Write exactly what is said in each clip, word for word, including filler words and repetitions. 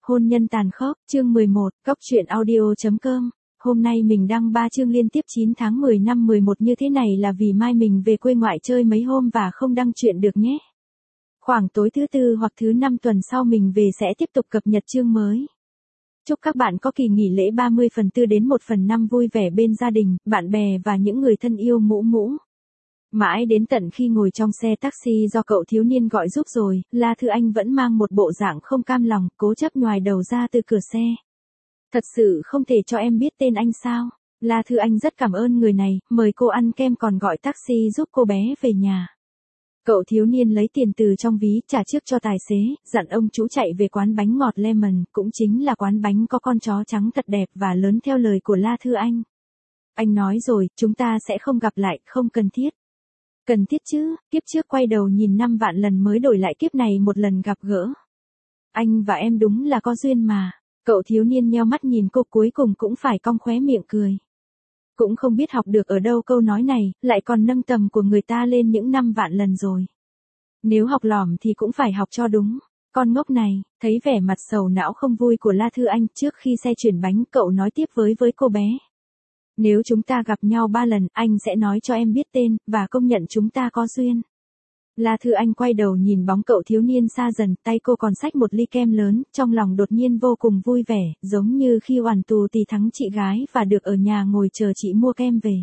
Hôn nhân tàn khốc, chương mười một, Cóc truyện audio chấm com. Hôm nay mình đăng ba chương liên tiếp chín tháng mười năm mười một như thế này là vì mai mình về quê ngoại chơi mấy hôm và không đăng truyện được nhé. Khoảng tối thứ tư hoặc thứ năm tuần sau mình về sẽ tiếp tục cập nhật chương mới. Chúc các bạn có kỳ nghỉ lễ ba mươi phần tư đến một phần năm vui vẻ bên gia đình, bạn bè và những người thân yêu mũ mũ. Mãi đến tận khi ngồi trong xe taxi do cậu thiếu niên gọi giúp rồi, La Thư Anh vẫn mang một bộ dạng không cam lòng, cố chấp nhoài đầu ra từ cửa xe. Thật sự không thể cho em biết tên anh sao? La Thư Anh rất cảm ơn người này, mời cô ăn kem còn gọi taxi giúp cô bé về nhà. Cậu thiếu niên lấy tiền từ trong ví trả trước cho tài xế, dặn ông chú chạy về quán bánh ngọt Lemon, cũng chính là quán bánh có con chó trắng thật đẹp và lớn theo lời của La Thư Anh. Anh nói rồi, chúng ta sẽ không gặp lại, không cần thiết. Cần thiết chứ, kiếp trước quay đầu nhìn năm vạn lần mới đổi lại kiếp này một lần gặp gỡ. Anh và em đúng là có duyên mà. Cậu thiếu niên nheo mắt nhìn cô cuối cùng cũng phải cong khóe miệng cười. Cũng không biết học được ở đâu câu nói này, lại còn nâng tầm của người ta lên những năm vạn lần rồi. Nếu học lỏm thì cũng phải học cho đúng. Con ngốc này, thấy vẻ mặt sầu não không vui của La Thư Anh trước khi xe chuyển bánh, cậu nói tiếp với với cô bé. Nếu chúng ta gặp nhau ba lần, anh sẽ nói cho em biết tên, và công nhận chúng ta có duyên. La Thư Anh quay đầu nhìn bóng cậu thiếu niên xa dần, tay cô còn xách một ly kem lớn, trong lòng đột nhiên vô cùng vui vẻ, giống như khi oằn tù tì thắng chị gái và được ở nhà ngồi chờ chị mua kem về.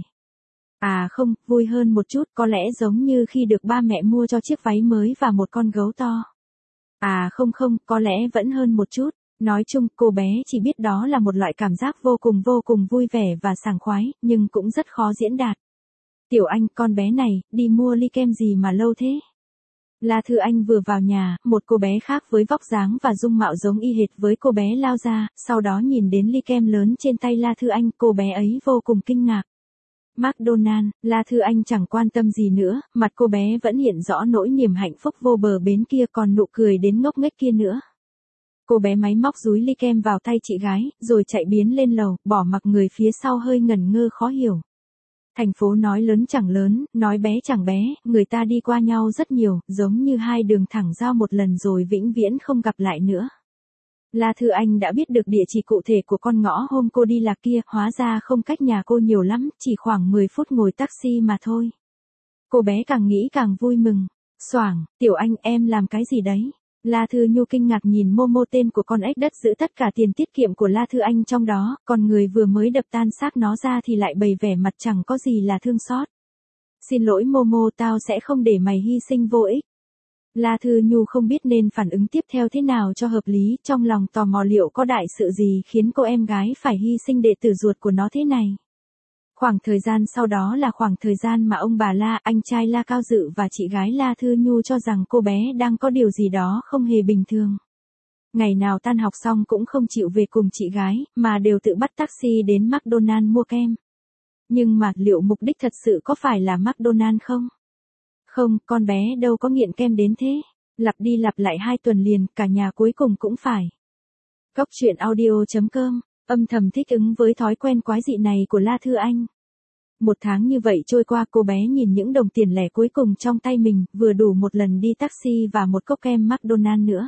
À không, vui hơn một chút, có lẽ giống như khi được ba mẹ mua cho chiếc váy mới và một con gấu to. À không không, có lẽ vẫn hơn một chút. Nói chung, cô bé chỉ biết đó là một loại cảm giác vô cùng vô cùng vui vẻ và sảng khoái, nhưng cũng rất khó diễn đạt. Tiểu Anh, con bé này, đi mua ly kem gì mà lâu thế? La Thư Anh vừa vào nhà, một cô bé khác với vóc dáng và dung mạo giống y hệt với cô bé lao ra, sau đó nhìn đến ly kem lớn trên tay La Thư Anh, cô bé ấy vô cùng kinh ngạc. McDonald, La Thư Anh chẳng quan tâm gì nữa, mặt cô bé vẫn hiện rõ nỗi niềm hạnh phúc vô bờ bến kia còn nụ cười đến ngốc nghếch kia nữa. Cô bé máy móc dúi ly kem vào tay chị gái, rồi chạy biến lên lầu, bỏ mặc người phía sau hơi ngẩn ngơ khó hiểu. Thành phố nói lớn chẳng lớn, nói bé chẳng bé, người ta đi qua nhau rất nhiều, giống như hai đường thẳng giao một lần rồi vĩnh viễn không gặp lại nữa. La Thư Anh đã biết được địa chỉ cụ thể của con ngõ hôm cô đi lạc kia, hóa ra không cách nhà cô nhiều lắm, chỉ khoảng mười phút ngồi taxi mà thôi. Cô bé càng nghĩ càng vui mừng. Xoảng, Tiểu Anh em làm cái gì đấy? La Thư Nhu kinh ngạc nhìn Momo, tên của con ếch đất giữ tất cả tiền tiết kiệm của La Thư Anh trong đó, còn người vừa mới đập tan xác nó ra thì lại bày vẻ mặt chẳng có gì là thương xót. Xin lỗi Momo, tao sẽ không để mày hy sinh vô ích. La Thư Nhu không biết nên phản ứng tiếp theo thế nào cho hợp lý, trong lòng tò mò liệu có đại sự gì khiến cô em gái phải hy sinh đệ tử ruột của nó thế này. Khoảng thời gian sau đó là khoảng thời gian mà ông bà La, anh trai La Cao Dự và chị gái La Thư Nhu cho rằng cô bé đang có điều gì đó không hề bình thường. Ngày nào tan học xong cũng không chịu về cùng chị gái, mà đều tự bắt taxi đến McDonald mua kem. Nhưng mà liệu mục đích thật sự có phải là McDonald không? Không, con bé đâu có nghiện kem đến thế. Lặp đi lặp lại hai tuần liền, cả nhà cuối cùng cũng phải. Cóc truyện audio chấm com. Âm thầm thích ứng với thói quen quái dị này của La Thư Anh. Một tháng như vậy trôi qua, cô bé nhìn những đồng tiền lẻ cuối cùng trong tay mình, vừa đủ một lần đi taxi và một cốc kem McDonald nữa.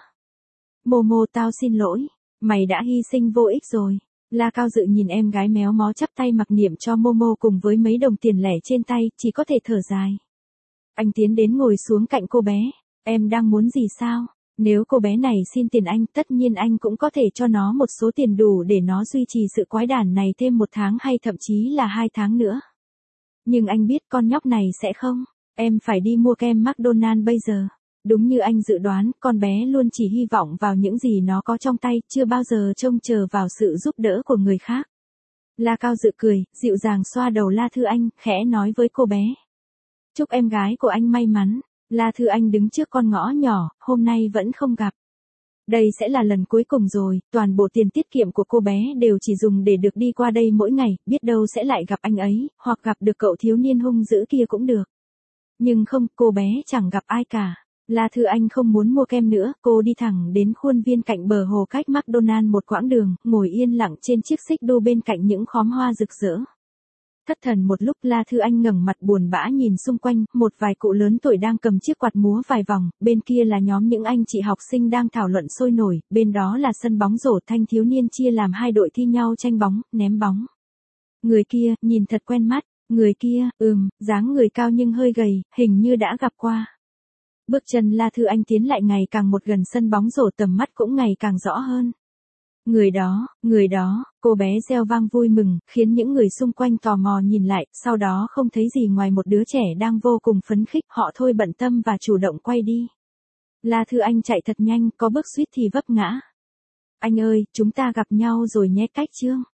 Momo, tao xin lỗi, mày đã hy sinh vô ích rồi. La Cao Dự nhìn em gái méo mó chắp tay mặc niệm cho Momo cùng với mấy đồng tiền lẻ trên tay, chỉ có thể thở dài. Anh tiến đến ngồi xuống cạnh cô bé. Em đang muốn gì sao? Nếu cô bé này xin tiền anh, tất nhiên anh cũng có thể cho nó một số tiền đủ để nó duy trì sự quái đản này thêm một tháng hay thậm chí là hai tháng nữa. Nhưng anh biết con nhóc này sẽ không. Em phải đi mua kem McDonald bây giờ. Đúng như anh dự đoán, con bé luôn chỉ hy vọng vào những gì nó có trong tay, chưa bao giờ trông chờ vào sự giúp đỡ của người khác. La Cao Dự cười, dịu dàng xoa đầu La Thư Anh, khẽ nói với cô bé. Chúc em gái của anh may mắn. La Thư Anh đứng trước con ngõ nhỏ, hôm nay vẫn không gặp. Đây sẽ là lần cuối cùng rồi, toàn bộ tiền tiết kiệm của cô bé đều chỉ dùng để được đi qua đây mỗi ngày, biết đâu sẽ lại gặp anh ấy, hoặc gặp được cậu thiếu niên hung dữ kia cũng được. Nhưng không, cô bé chẳng gặp ai cả. La Thư Anh không muốn mua kem nữa, cô đi thẳng đến khuôn viên cạnh bờ hồ cách McDonald một quãng đường, ngồi yên lặng trên chiếc xích đu bên cạnh những khóm hoa rực rỡ. Thất thần một lúc La Thư Anh ngẩng mặt buồn bã nhìn xung quanh, một vài cụ lớn tuổi đang cầm chiếc quạt múa vài vòng, bên kia là nhóm những anh chị học sinh đang thảo luận sôi nổi, bên đó là sân bóng rổ thanh thiếu niên chia làm hai đội thi nhau tranh bóng, ném bóng. Người kia, nhìn thật quen mắt, người kia, ừm, dáng người cao nhưng hơi gầy, hình như đã gặp qua. Bước chân La Thư Anh tiến lại ngày càng một gần sân bóng rổ, tầm mắt cũng ngày càng rõ hơn. Người đó, người đó, cô bé reo vang vui mừng, khiến những người xung quanh tò mò nhìn lại, sau đó không thấy gì ngoài một đứa trẻ đang vô cùng phấn khích, họ thôi bận tâm và chủ động quay đi. La Thư Anh chạy thật nhanh, có bước suýt thì vấp ngã. Anh ơi, chúng ta gặp nhau rồi nhé, cách chương.